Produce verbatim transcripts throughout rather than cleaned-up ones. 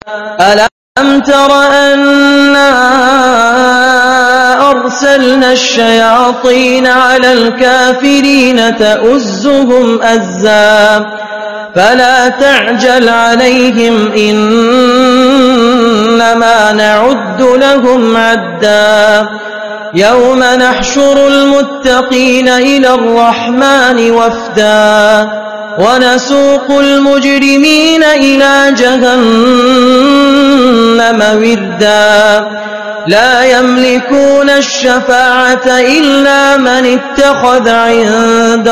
ألم تر أنا أرسلنا الشياطين على الكافرين تؤزهم أزا فلا تعجل عليهم إنما نعد لهم عدا يوم نحشر المتقين إلى الرحمن وفدا ونسوق المجرمين إلى جهنم وردا لا يملكون الشفاعة إلا من اتخذ عند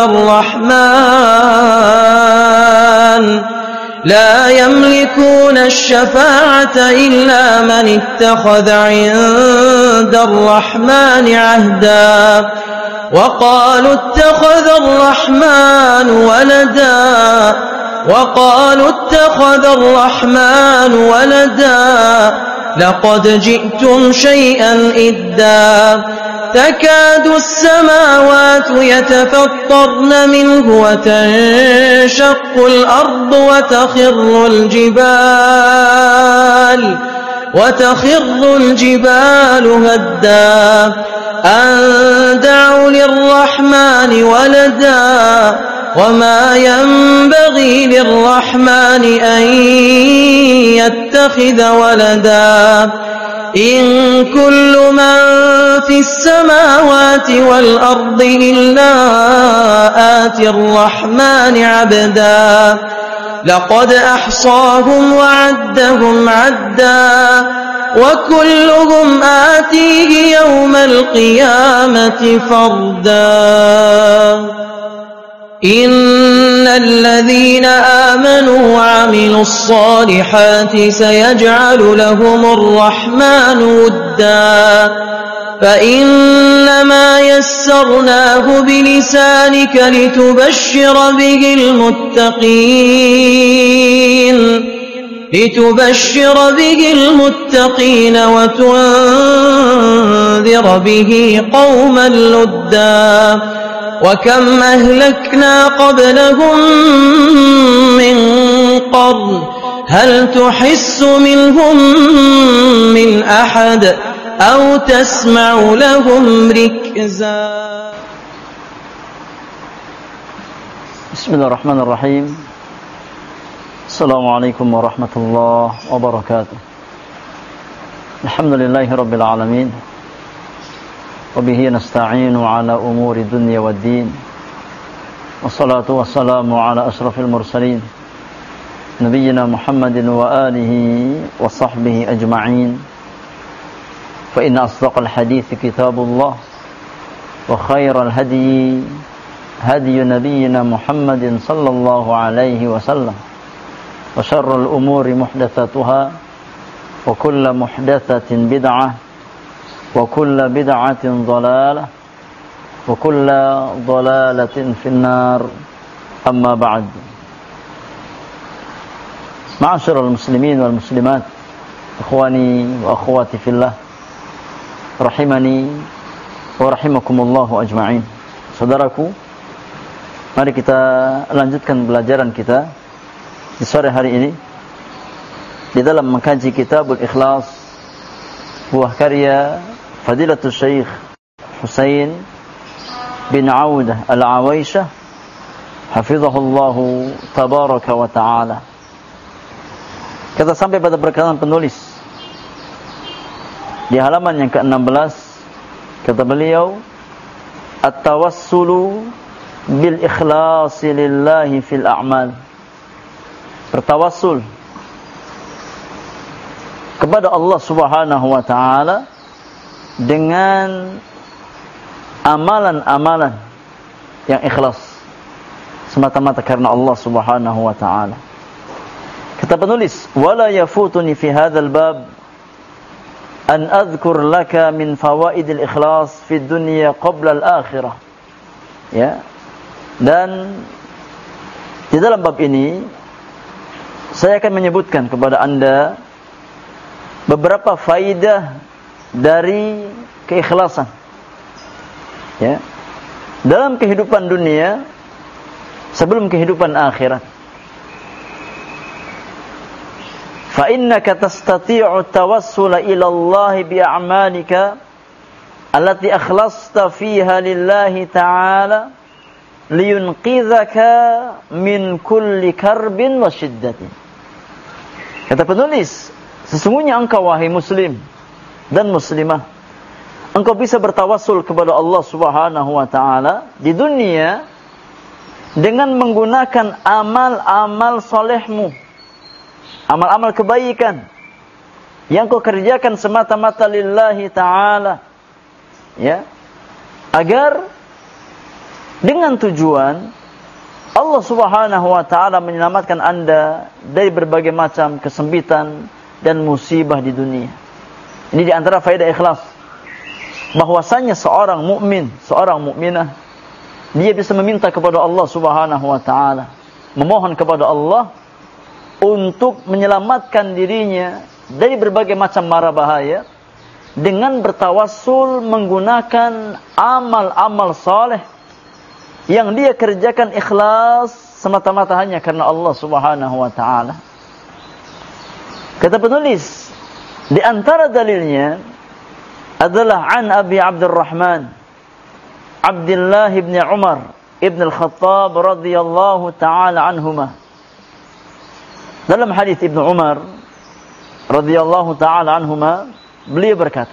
الرحمن لا يملكون الشفاعة إلا من اتخذ عند الرحمن عهدا وقالوا اتخذ الرحمن ولدا وقالوا اتخذ الرحمن ولدا لقد جئتم شيئا إدا تكاد السماوات يتفطرن منه وتنشق الأرض وتخر الجبال وتخر الجبال هدا أن دعوا للرحمن ولدا وما ينبغي للرحمن أن يتخذ ولدا إن كل من في السماوات والأرض إلا آتي الرحمن عبدا لقد أحصاهم وعدهم عدا وكلهم آتيه يوم القيامة فردا إن الذين آمنوا وعملوا الصالحات سيجعل لهم الرحمن ودا فإنما يسرناه بلسانك لتبشر به المتقين لتبشر به المتقين وتنذر به قوما لدا وكم أهلكنا قبلهم من قرن هل تحس منهم من أحد أو تسمع لهم ركزا. بسم الله الرحمن الرحيم. السلام عليكم ورحمة الله وبركاته. الحمد لله رب العالمين وبه نستعين على أمور الدنيا والدين والصلاة والسلام على أشرف المرسلين نبينا محمد وآله وصحبه أجمعين فإن أصدق الحديث كتاب الله وخير الهدي هدي نبينا محمد صلى الله عليه وسلم وشر الأمور محدثاتها وكل محدثة بدعة وكل بدعة ضلالة وكل ضلالة في النار أما بعد. معاشر المسلمين والمسلمات إخواني وأخواتي في الله rahimani wa rahimakumullahu ajma'in. Saudaraku, mari kita lanjutkan pelajaran kita di sore hari ini di dalam mengkaji Kitabul Ikhlas, buah karya Fadilatul Syekh Husain bin Audah Al-Awaisyah hafizahullahu tabaraka wa ta'ala. Kita sampai pada perkataan penulis di halaman yang ke enam belas, kata beliau, at-tawassulu bil ikhlasi lillahi fil a'mal. Bertawassul kepada Allah Subhanahu wa taala dengan amalan-amalan yang ikhlas semata-mata karena Allah Subhanahu wa taala. Kata penulis, wala yafutuni fi hadzal bab an adhkur laka min fawaidil ikhlas fi dunya qabla al-akhirah. Ya. Dan di dalam bab ini saya akan menyebutkan kepada Anda beberapa faidah dari keikhlasan. Ya. Dalam kehidupan dunia sebelum kehidupan akhirat. fa innaka tastati'u tawassula ila Allah bi a'malika allati akhlasta fiha lillahi ta'ala liyunqidhaka min kulli karbin wa shiddatin. Kata penulis, sesungguhnya engkau wahai muslim dan muslimah, engkau bisa bertawassul kepada Allah Subhanahu wa taala di dunia dengan menggunakan amal-amal solehmu, amal-amal kebaikan yang kau kerjakan semata-mata lillahi ta'ala, ya, agar dengan tujuan Allah Subhanahu wa taala menyelamatkan Anda dari berbagai macam kesempitan dan musibah di dunia. Ini di antara faedah ikhlas, bahwasanya seorang mukmin, seorang mukminah, dia bisa meminta kepada Allah Subhanahu wa taala, memohon kepada Allah untuk menyelamatkan dirinya dari berbagai macam mara bahaya dengan bertawassul menggunakan amal-amal saleh yang dia kerjakan ikhlas semata-mata hanya karena Allah Subhanahu wa taala. Kata penulis, di antara dalilnya adalah an Abi Abdurrahman Abdullah bin Umar ibn al-Khattab radhiyallahu taala anhuma. Dalam hadis Ibnu Umar radhiyallahu taala anhuma, beliau berkata,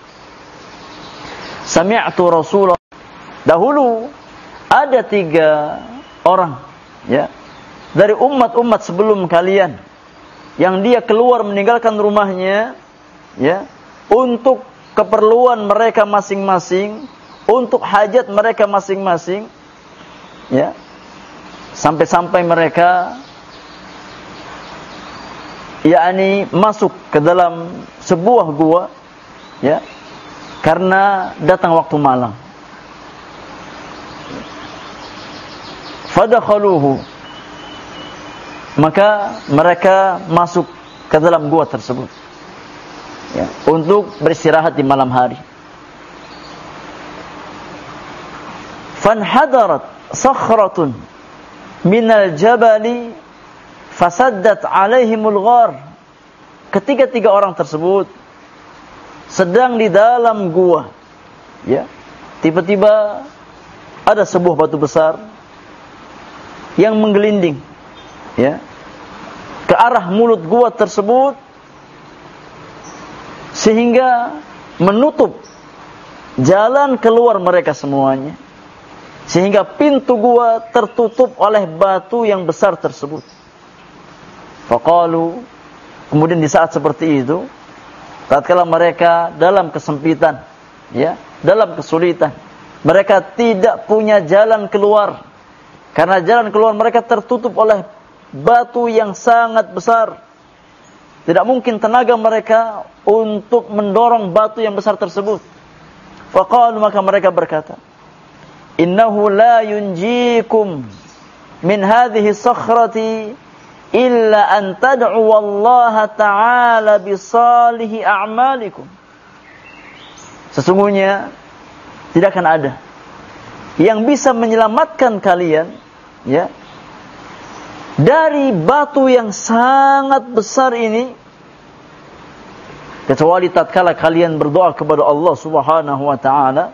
sami'tu Rasulullah, dahulu ada tiga orang, ya, dari umat-umat sebelum kalian yang dia keluar meninggalkan rumahnya, ya, untuk keperluan mereka masing-masing, untuk hajat mereka masing-masing, ya, sampai-sampai mereka yakni masuk ke dalam sebuah gua, ya, karena datang waktu malam. Fadakhaluhu, maka mereka masuk ke dalam gua tersebut, ya, untuk beristirahat di malam hari. Fanhadarat sakhratun minal jabali fasaddat alaihimul ghar. Ketiga-tiga orang tersebut sedang di dalam gua, ya, tiba-tiba ada sebuah batu besar yang menggelinding, ya, ke arah mulut gua tersebut, sehingga menutup jalan keluar mereka semuanya, sehingga pintu gua tertutup oleh batu yang besar tersebut. Faqalu, kemudian di saat seperti itu, tatkala mereka dalam kesempitan, ya, dalam kesulitan, mereka tidak punya jalan keluar, karena jalan keluar mereka tertutup oleh batu yang sangat besar. Tidak mungkin tenaga mereka untuk mendorong batu yang besar tersebut. Faqalu, maka mereka berkata, innahu la yunjikum min hadhihi sakhrati illa an tad'u wallaha ta'ala bisalihi a'malikum. Sesungguhnya tidak akan ada yang bisa menyelamatkan kalian, ya, dari batu yang sangat besar ini, kecuali tatkala kalian berdoa kepada Allah Subhanahu wa taala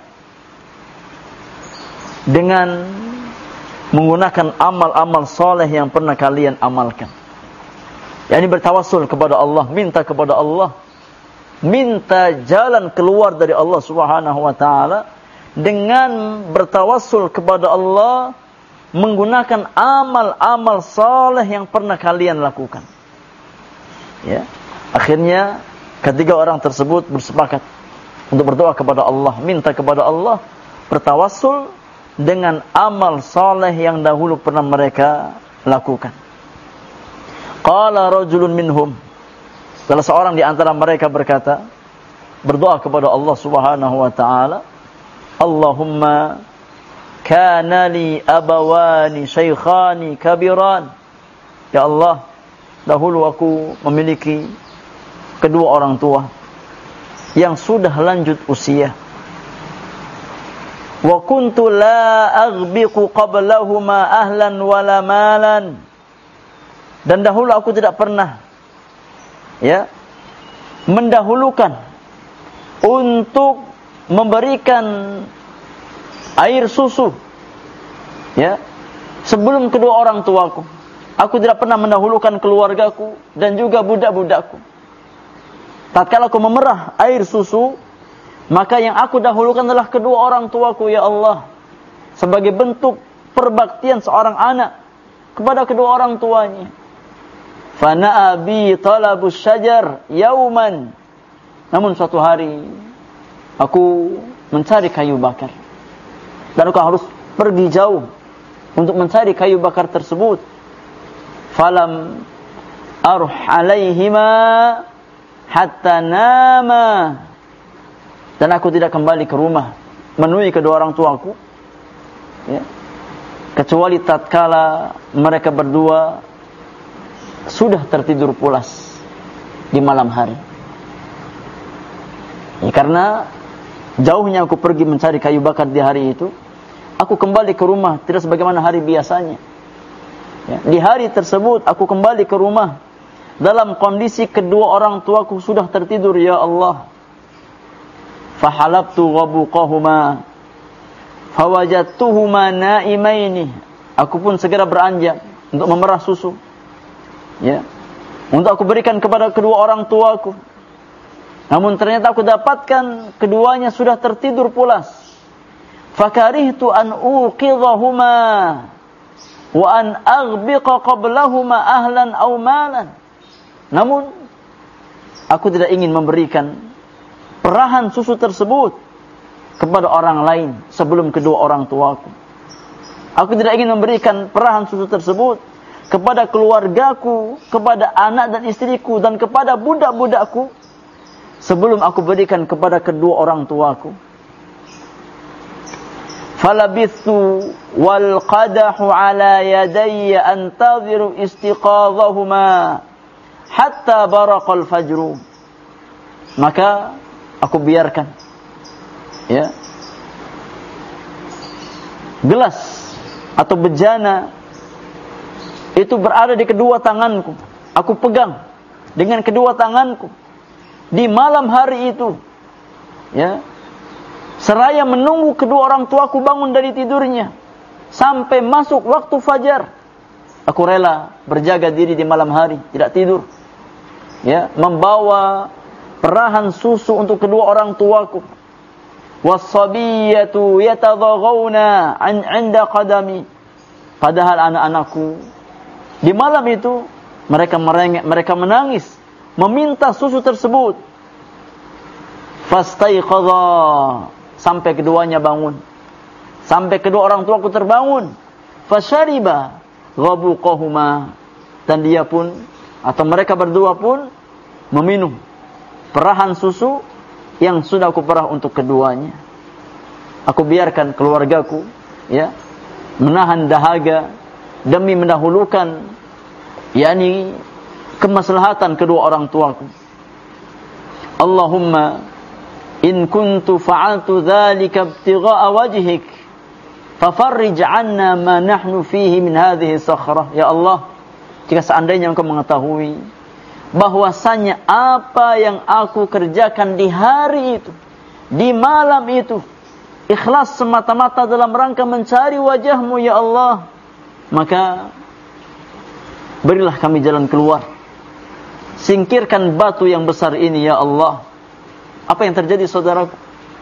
dengan menggunakan amal-amal soleh yang pernah kalian amalkan. Yani bertawassul kepada Allah, minta kepada Allah, minta jalan keluar dari Allah Subhanahu wa taala dengan bertawassul kepada Allah menggunakan amal-amal soleh yang pernah kalian lakukan. Ya, akhirnya ketiga orang tersebut bersepakat untuk berdoa kepada Allah, minta kepada Allah, bertawassul dengan amal saleh yang dahulu pernah mereka lakukan. Qala rajulun minhum, salah seorang di antara mereka berkata, berdoa kepada Allah Subhanahu wa taala, Allahumma kana li abawani shaykhani kabiran. Ya Allah, dahulu aku memiliki kedua orang tua yang sudah lanjut usia. Wa kuntu la aghbiqu qablahuma ahlan wala malan. Dan dahulu aku tidak pernah ya, mendahulukan untuk memberikan air susu, ya, sebelum kedua orang tuaku. Aku tidak pernah mendahulukan keluargaku dan juga budak-budakku. Tatkala aku memerah air susu, maka yang aku dahulukan adalah kedua orang tuaku, ya Allah, sebagai bentuk perbaktian seorang anak kepada kedua orang tuanya. Fana'a bi talabus syajar yauman. Namun suatu hari aku mencari kayu bakar, dan aku harus pergi jauh untuk mencari kayu bakar tersebut. Falam aruh alaihima hatta nama. Dan aku tidak kembali ke rumah menemui kedua orang tuaku, ya, kecuali tatkala mereka berdua sudah tertidur pulas di malam hari. Ya, karena jauhnya aku pergi mencari kayu bakar di hari itu, aku kembali ke rumah tidak sebagaimana hari biasanya. Ya, di hari tersebut aku kembali ke rumah dalam kondisi kedua orang tuaku sudah tertidur, ya Allah. Fahalabtu ghabuqahuma fawajadtuhuma naimaini. Aku pun segera beranjak untuk memerah susu, ya, untuk aku berikan kepada kedua orang tuaku. Namun ternyata aku dapatkan keduanya sudah tertidur pulas. Fakarihtu an uqidhahuma wa an aghbiqa qablahuma ahlan aw malan. Namun aku tidak ingin memberikan perahan susu tersebut kepada orang lain sebelum kedua orang tuaku. Aku tidak ingin memberikan perahan susu tersebut kepada keluargaku, kepada anak dan istriku, dan kepada budak-budakku sebelum aku berikan kepada kedua orang tuaku. Falabithu wal qadahu ala yadayya antadhiru istiqadhahuma hatta baraqal fajru. Maka aku biarkan, ya, gelas atau bejana itu berada di kedua tanganku. Aku pegang dengan kedua tanganku di malam hari itu, ya, seraya menunggu kedua orang tuaku bangun dari tidurnya sampai masuk waktu fajar. Aku rela berjaga diri di malam hari, tidak tidur, ya, membawa perahan susu untuk kedua orang tuaku. Was-sabiyatu yatadhaghawna 'an 'inda qadami. Padahal anak-anakku di malam itu mereka merengek, mereka menangis, meminta susu tersebut. Fastaiqadha, sampai keduanya bangun, sampai kedua orang tuaku terbangun. Fasyariba ghabuqahuma, dan dia pun atau mereka berdua pun meminum perahan susu yang sudah aku perah untuk keduanya. Aku biarkan keluargaku, ya, menahan dahaga demi mendahulukan, yakni kemaslahatan kedua orang tuaku. Allahumma in kuntu fa'altu dzalika ibtigha'a wajhik fafarrij 'anna ma nahnu fihi min hadhihi sakhrah. Ya Allah, jika seandainya Engkau mengetahui bahwasanya apa yang aku kerjakan di hari itu, di malam itu, ikhlas semata-mata dalam rangka mencari wajah-Mu, ya Allah, maka berilah kami jalan keluar. Singkirkan batu yang besar ini, ya Allah. Apa yang terjadi, saudaraku?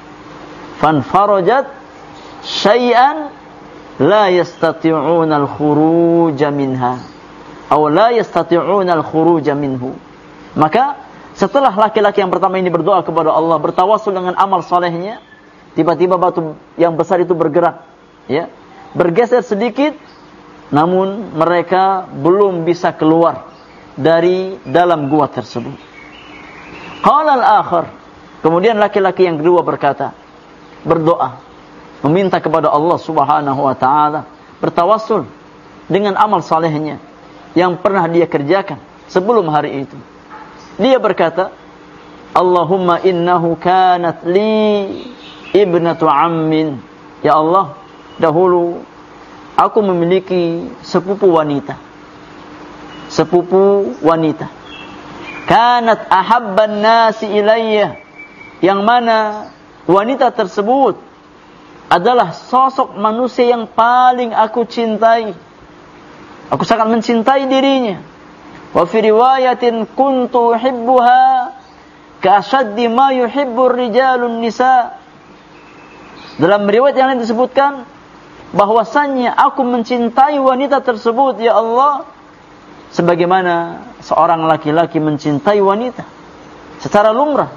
Fanfarajat syai'an la yastati'una al-khuruj minha aw la yastati'una al-khuruj minhu. Maka setelah laki-laki yang pertama ini berdoa kepada Allah, bertawassul dengan amal salehnya, tiba-tiba batu yang besar itu bergerak, ya, bergeser sedikit, namun mereka belum bisa keluar dari dalam gua tersebut. Qala al-akhar, kemudian laki-laki yang kedua berkata, berdoa, meminta kepada Allah Subhanahu wa taala, bertawassul dengan amal salehnya yang pernah dia kerjakan sebelum hari itu. Dia berkata, Allahumma innahu kanat li ibnatu ammin. Ya Allah, dahulu aku memiliki sepupu wanita. Sepupu wanita. kanat ahabban nasi ilayya, yang mana wanita tersebut adalah sosok manusia yang paling aku cintai. Aku sangat mencintai dirinya. Wa fi riwayatin kuntu uhibbuha ka'ashaddi ma yuhibbur rijalun nisa. Dalam riwayat yang lain disebutkan bahwasannya aku mencintai wanita tersebut, ya Allah, sebagaimana seorang laki-laki mencintai wanita secara lumrah.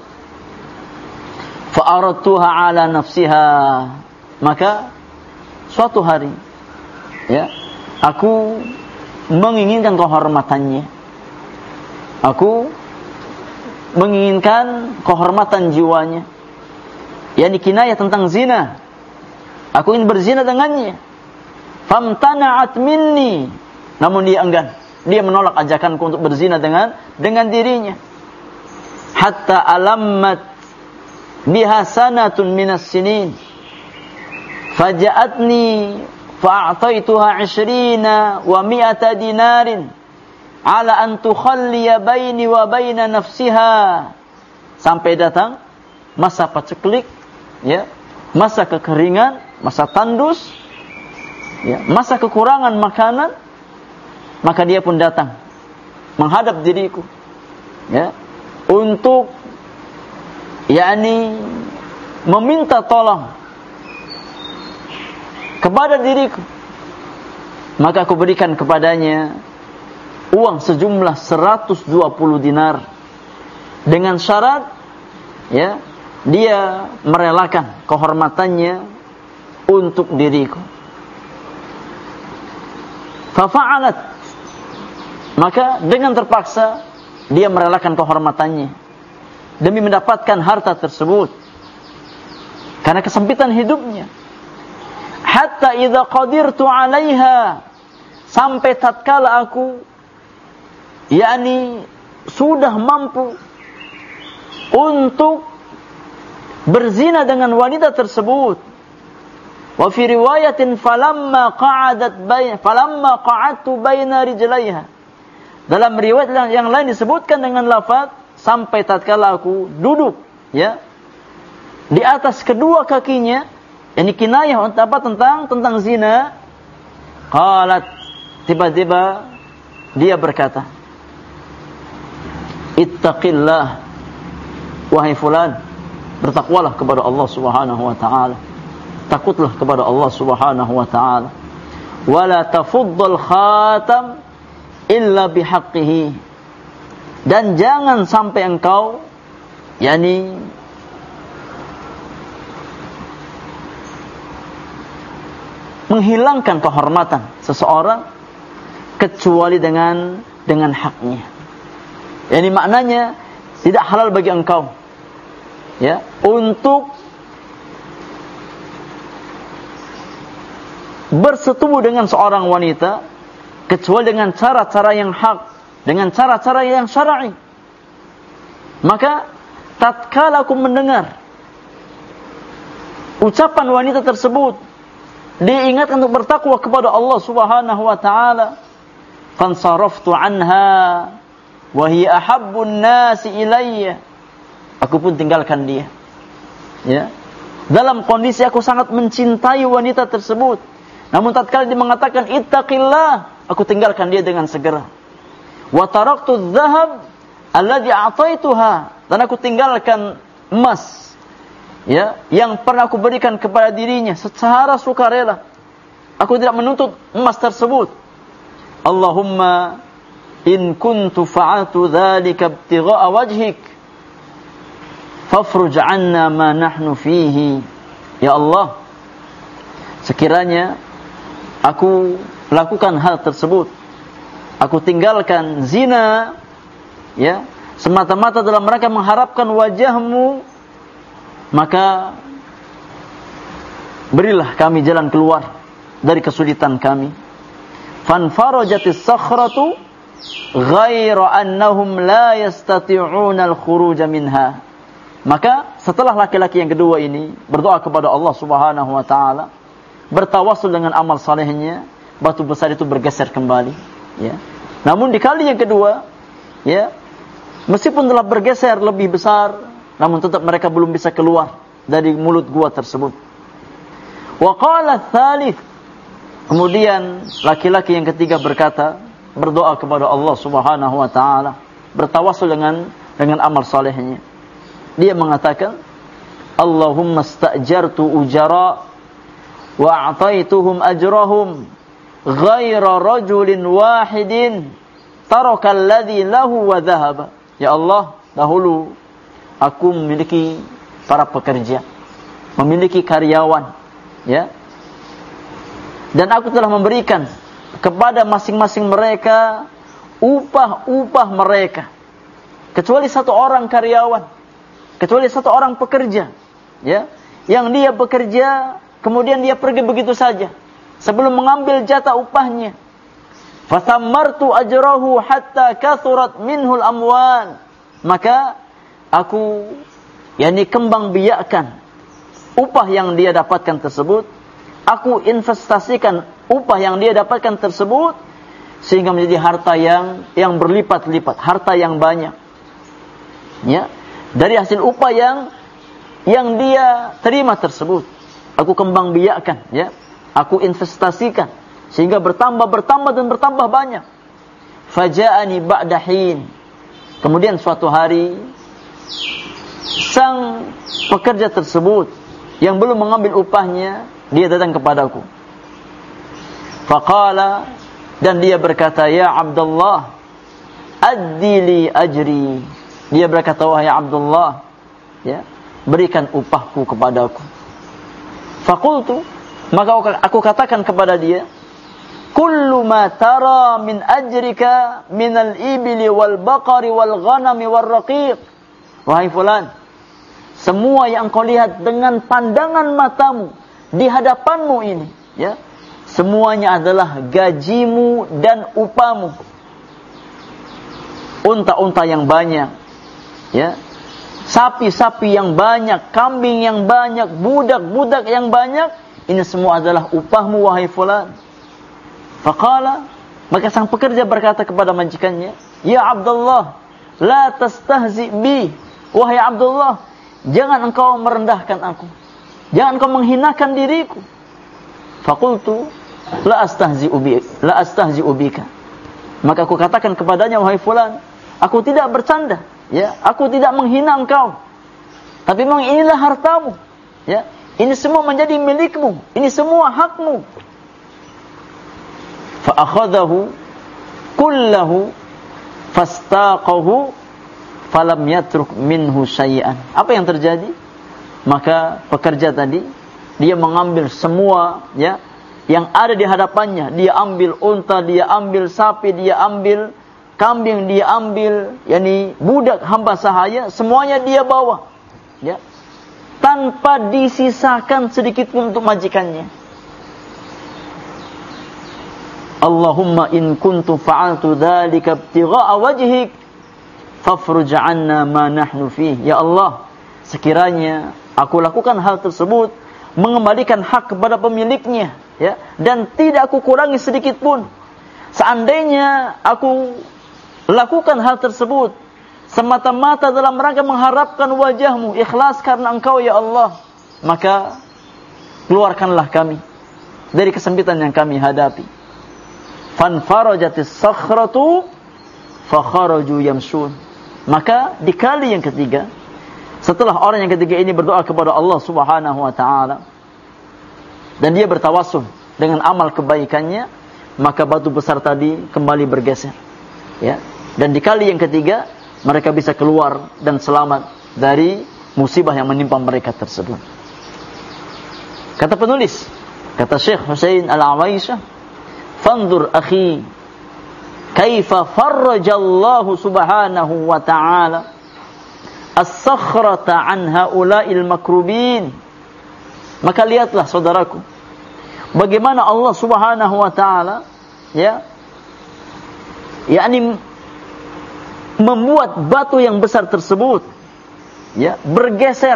Fa aradtuha ala nafsiha, maka suatu hari, ya, aku menginginkan kehormatannya. Aku menginginkan kehormatan jiwanya. Yani kinayah tentang zina. Aku ingin berzina dengannya. Famtana'at minni, namun dia enggan. Dia menolak ajakanku untuk berzina dengan dengan dirinya. Hatta alammat biha sanatun minas sinin. Faja'atni fa'ataituha ishrina wa mi'ata dinarin ala an tukhalliya baini wa baina nafsiha. Sampai datang masa paceklik, ya, masa kekeringan, masa tandus, ya, masa kekurangan makanan, maka dia pun datang menghadap diriku, ya, untuk yakni meminta tolong kepada diriku. Maka aku berikan kepadanya uang sejumlah seratus dua puluh dinar dengan syarat, ya, dia merelakan kehormatannya untuk diriku. Fafa'alat, maka dengan terpaksa dia merelakan kehormatannya demi mendapatkan harta tersebut karena kesempitan hidupnya. Hatta idza qadirtu 'alaiha, sampai tatkala aku yakni sudah mampu untuk berzina dengan wanita tersebut. Wa fi riwayatin falamma qa'adat bain falamma qa'adtu baina rijlaiha. Dalam riwayat yang lain disebutkan dengan lafaz sampai tatkala aku duduk, ya, di atas kedua kakinya, ini kinayah untuk apa? Tentang tentang zina. Qalat, tiba-tiba dia berkata, ittaqillah, wahai fulan, bertakwalah kepada Allah Subhanahu wa taala. Takutlah kepada Allah Subhanahu wa taala. Wala tafuddal khatam illa bihaqqihi. Dan jangan sampai engkau yakni menghilangkan kehormatan seseorang kecuali dengan dengan haknya. Yani maknanya tidak halal bagi engkau, ya, untuk bersetubuh dengan seorang wanita kecuali dengan cara-cara yang hak, dengan cara-cara yang syar'i. Maka tatkala aku mendengar ucapan wanita tersebut, diingatkan untuk bertakwa kepada Allah Subhanahu wa taala, fansaraftu anha wa hiya ahabbun nasi ilayya. Aku pun tinggalkan dia, ya, dalam kondisi aku sangat mencintai wanita tersebut. Namun tatkala dia mengatakan ittaqillah, aku tinggalkan dia dengan segera. Wa taraktu adh-dhahab alladhi a'taituha, dan aku tinggalkan emas, ya, yang pernah aku berikan kepada dirinya secara sukarela. Aku tidak menuntut emas tersebut. Allahumma in kuntu fa'altu dzalika ibtigha'a wajhik fafruj 'anna ma nahnu fihi. Ya Allah, sekiranya aku lakukan hal tersebut, aku tinggalkan zina, ya, semata-mata dalam rangka mengharapkan wajahmu, maka berilah kami jalan keluar dari kesulitan kami. Fanfarajatis sakhratu ghaira annahum la yastati'una al-khuruj minha. Maka setelah laki-laki yang kedua ini berdoa kepada Allah Subhanahu wa taala, bertawassul dengan amal salehnya, batu besar itu bergeser kembali, ya. Namun di kali yang kedua, ya, Meskipun telah bergeser lebih besar, namun tetap mereka belum bisa keluar dari mulut gua tersebut. Wa qala tsalits, kemudian laki-laki yang ketiga berkata, berdoa kepada Allah Subhanahu wa taala, bertawassul dengan dengan amal salehnya. Dia mengatakan, Allahumma sta'jartu ujara wa a'taituhum ajrahum ghaira rajulin wahidin taraka alladhi lahu wa dhahaba. Ya Allah, dahulu aku memiliki para pekerja, memiliki karyawan, ya. Dan aku telah memberikan kepada masing-masing mereka upah-upah mereka, kecuali satu orang karyawan, kecuali satu orang pekerja, ya, yang dia bekerja kemudian dia pergi begitu saja sebelum mengambil jatah upahnya. Fasammartu ajrahu hatta kathurat minhul amwal. Maka aku yakni kembang biakkan upah yang dia dapatkan tersebut, aku investasikan upah yang dia dapatkan tersebut sehingga menjadi harta yang yang berlipat-lipat, harta yang banyak. Ya, dari hasil upah yang yang dia terima tersebut, aku kembang biakkan, ya. Aku investasikan sehingga bertambah bertambah dan bertambah banyak. Faja'ani ba'da hin. Kemudian suatu hari sang pekerja tersebut yang belum mengambil upahnya, dia datang kepadaku. Faqala, dan dia berkata, ya Abdullah, addi li ajri. Dia berkata, wahai Abdullah, ya, berikan upahku kepadaku. Faqultu, maka aku katakan kepada dia, kullu ma tara min ajrika minal ibili wal baqari wal ghanami wal raqiq. Wahai fulan, semua yang kau lihat dengan pandangan matamu di hadapanmu ini, ya, semuanya adalah gajimu dan upahmu. Unta-unta yang banyak, ya, sapi-sapi yang banyak, kambing yang banyak, budak-budak yang banyak, ini semua adalah upahmu wahai fulan. Faqala, maka sang pekerja berkata kepada majikannya, ya Abdullah, la tastahzi bi. Wahai Abdullah, jangan engkau merendahkan aku, jangan engkau menghinakan diriku. Faqultu, la astahzi'u bika, la astahzi'u bika. Maka aku katakan kepadanya, wahai fulan, aku tidak bercanda, ya, aku tidak menghina engkau. Tapi memang inilah hartamu, ya. Ini semua menjadi milikmu, ini semua hakmu. Fa akhadhahu kullahu fastaqahu falam yatruk minhu syai'an. Apa yang terjadi? Maka pekerja tadi, dia mengambil semua, ya, yang ada di hadapannya. Dia ambil unta, dia ambil sapi, dia ambil kambing, dia ambil yakni budak hamba sahaya, semuanya dia bawa, ya, tanpa disisakan sedikit pun untuk majikannya. Allahumma in kuntu fa'altu dzalika ibtigha'a wajhik fafruj 'anna ma nahnu fihi. Ya Allah, sekiranya aku lakukan hal tersebut mengembalikan hak kepada pemiliknya, ya, dan tidak aku kurangi sedikit pun. Seandainya aku lakukan hal tersebut semata-mata dalam rangka mengharapkan wajahmu, ikhlas karena engkau ya Allah, maka keluarkanlah kami dari kesempitan yang kami hadapi. Fanfarajatis sakhratu fakharaju yamshun. Maka di kali yang ketiga, setelah orang yang ketiga ini berdoa kepada Allah Subhanahu wa taala dan dia bertawassul dengan amal kebaikannya, maka batu besar tadi kembali bergeser, ya. Dan di kali yang ketiga mereka bisa keluar dan selamat dari musibah yang menimpa mereka tersebut. Kata penulis, kata Syekh Husain Al-Awaisyah, fanzur akhi kaifa farrajallahu subhanahu wa ta'ala as-sakhrata an haula'il makrubin. Maka lihatlah saudaraku, bagaimana Allah Subhanahu wa ta'ala, ya, yakni membuat batu yang besar tersebut, ya, bergeser.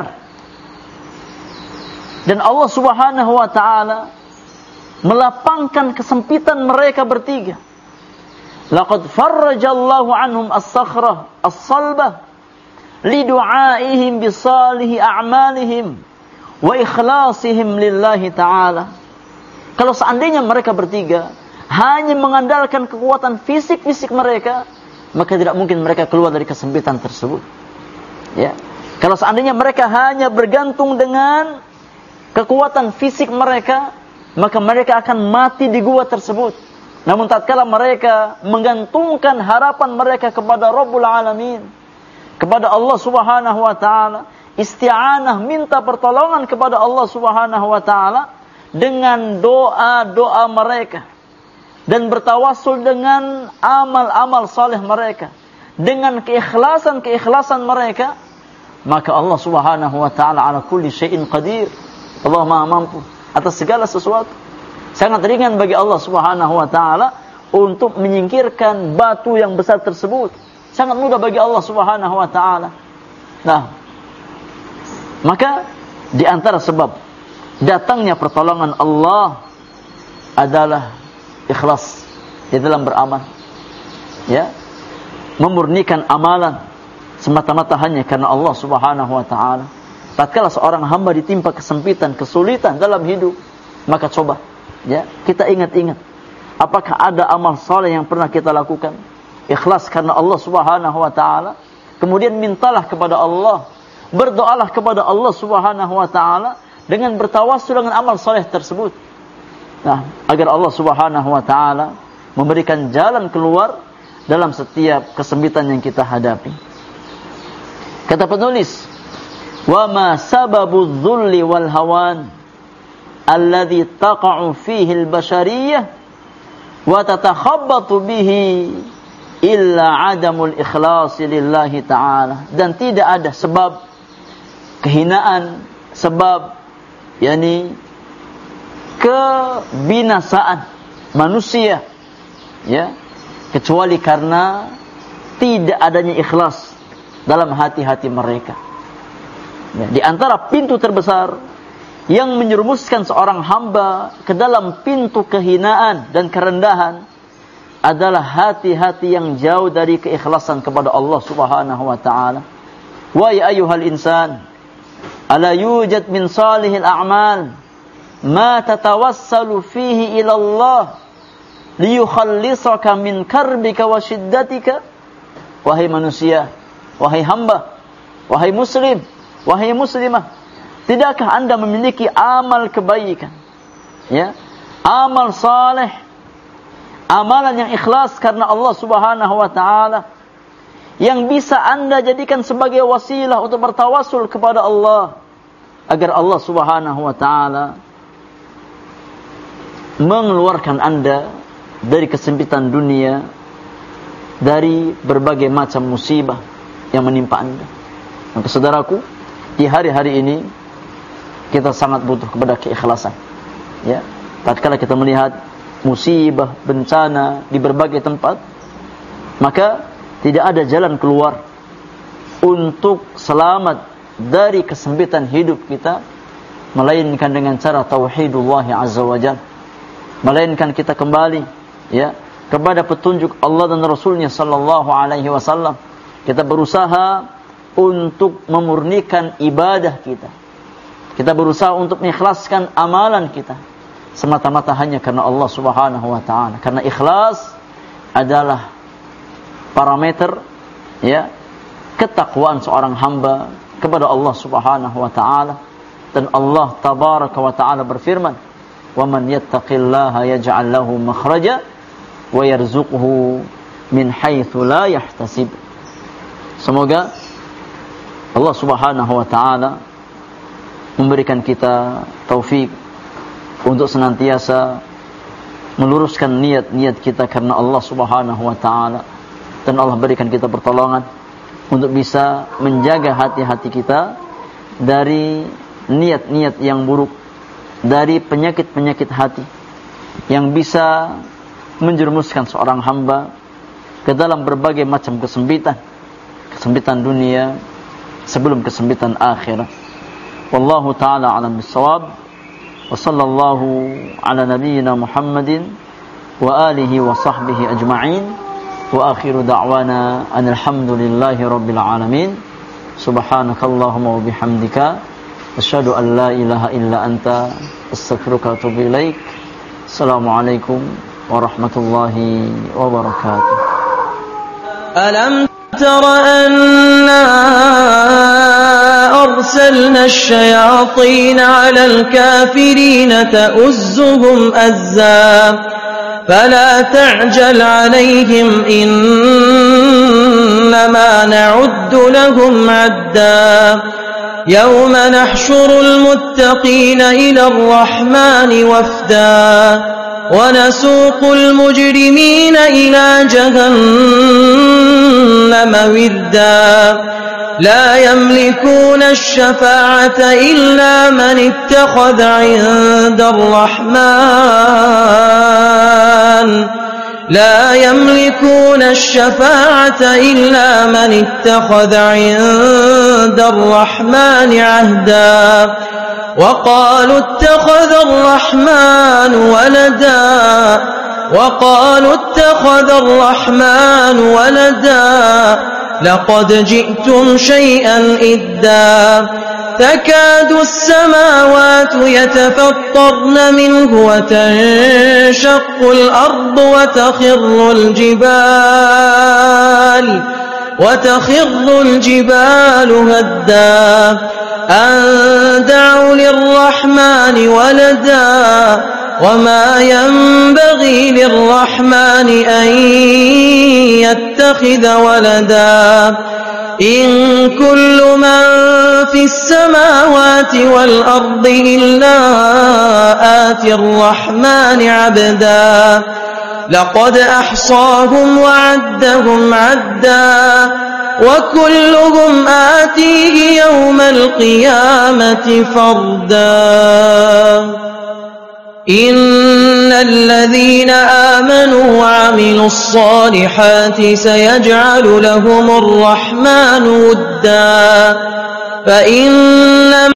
Dan Allah Subhanahu wa ta'ala melapangkan kesempitan mereka bertiga. laqad farrajallahu anhum as-sakhrah as-salbah lidu'aihim bisalihi a'malihim wa ikhlasihim lillahi ta'ala. Kalau seandainya mereka bertiga hanya mengandalkan kekuatan fisik-fisik mereka, maka tidak mungkin mereka keluar dari kesempitan tersebut. Ya. Kalau seandainya mereka hanya bergantung dengan kekuatan fisik mereka, maka mereka akan mati di gua tersebut. Namun tatkala mereka menggantungkan harapan mereka kepada Rabbul Alamin, kepada Allah Subhanahu wa taala, isti'anah, minta pertolongan kepada Allah Subhanahu wa taala dengan doa-doa mereka dan bertawassul dengan amal-amal saleh mereka, dengan keikhlasan-keikhlasan mereka, maka Allah Subhanahu wa taala ala kulli syai'in qadir. Allah Maha mampu atas segala sesuatu. Sangat ringan bagi Allah Subhanahu wa taala untuk menyingkirkan batu yang besar tersebut. Sangat mudah bagi Allah Subhanahu wa taala. Nah, maka di antara sebab datangnya pertolongan Allah adalah ikhlas di dalam beramal. Ya. Memurnikan amalan semata-mata hanya karena Allah Subhanahu wa taala. Tatkala seorang hamba ditimpa kesempitan, kesulitan dalam hidup, maka coba, ya, kita ingat-ingat, apakah ada amal saleh yang pernah kita lakukan ikhlas karena Allah Subhanahu wa taala? Kemudian mintalah kepada Allah, berdoalah kepada Allah Subhanahu wa taala dengan bertawassul dengan amal saleh tersebut. Nah, agar Allah Subhanahu wa taala memberikan jalan keluar dalam setiap kesempitan yang kita hadapi. Kata penulis, wa ma sababu dhulli wal hawan alladhi taqa'u fihi al-bashariyah wa tatakhabbatu bihi illa adamul ikhlas lillahi ta'ala. Dan tidak ada sebab kehinaan, sebab yakni kebinasaan manusia, ya, kecuali karena tidak adanya ikhlas dalam hati-hati mereka. Ya, di antara pintu terbesar yang menyerumuskan seorang hamba ke dalam pintu kehinaan dan kerendahan adalah hati-hati yang jauh dari keikhlasan kepada Allah Subhanahu wa taala. Wa ya ayyuhal insan, ala yujad min salihil a'mal ma tatawassalu fihi ila Allah liyukhallisaka min karbika wa shiddatika. Wahai manusia, wahai hamba, wahai muslim, wahai muslimah, tidakkah anda memiliki amal kebaikan, ya, amal saleh, amalan yang ikhlas karena Allah Subhanahu wa taala, yang bisa anda jadikan sebagai wasilah untuk bertawassul kepada Allah agar Allah Subhanahu wa taala mengeluarkan anda dari kesempitan dunia, dari berbagai macam musibah yang menimpa anda. Maka saudaraku, di hari-hari ini kita sangat butuh kepada keikhlasan. Ya, tatkala kita melihat musibah, bencana di berbagai tempat, maka tidak ada jalan keluar untuk selamat dari kesempitan hidup kita melainkan dengan cara tauhidullah azza wajalla, melainkan kita kembali, ya, kepada petunjuk Allah dan Rasulnya sallallahu alaihi wasallam. Kita berusaha untuk memurnikan ibadah kita. Kita berusaha untuk mengikhlaskan amalan kita semata-mata hanya karena Allah Subhanahu wa taala. Karena ikhlas adalah parameter, ya, ketakwaan seorang hamba kepada Allah Subhanahu wa taala. Dan Allah tabaraka wa taala berfirman, "Wa man yattaqillaha yaj'al lahu makhraja wa yarzuqhu min haitsu la yahtasib." Semoga Allah Subhanahu wa taala memberikan kita taufik untuk senantiasa meluruskan niat-niat kita karena Allah Subhanahu wa taala, dan Allah berikan kita pertolongan untuk bisa menjaga hati-hati kita dari niat-niat yang buruk, dari penyakit-penyakit hati yang bisa menjerumuskan seorang hamba ke dalam berbagai macam kesempitan, kesempitan dunia sebelum kesempitan akhirat. Wallahu ta'ala a'lam bis-shawab. Wa sallallahu ala nabiyyina Muhammadin wa alihi wa sahbihi ajma'in. Wa akhiru da'wana alhamdulillahi rabbil alamin. Subhanakallahumma wa bihamdika asyhadu an la ilaha illa anta astaghfiruka wa atubu ilaik. Assalamualaikum warahmatullahi wabarakatuh. Alam tara anna arsalna asyayatin 'alal kafirin ta'uzzuhum azza فلا تعجل عليهم إنما نعد لهم عدا يوم نحشر المتقين إلى الرحمن وفدا ونسوق المجرمين إلى جهنم وردا لا يملكون الشفاعة إلا من اتخذ عند الرحمن لا يملكون الشفاعة إلا من اتخذ عند الرحمن عهدا وقالوا اتخذ الرحمن ولدا وقالوا اتخذ الرحمن ولدا لقد جئتم شيئا إدا تكاد السماوات يتفطرن منه وتنشق الأرض وتخر الجبال وتخر الجبال هدا أن دعوا للرحمن ولدا وما ينبغي للرحمن أن يتخذ ولدا إن كل من في السماوات والأرض إلا آتي الرحمن عبدا لقد أحصاهم وعدهم عدا وكلهم آتيه يوم القيامة فردا إن الذين آمنوا وعملوا الصالحات سيجعل لهم الرحمن ودا فإن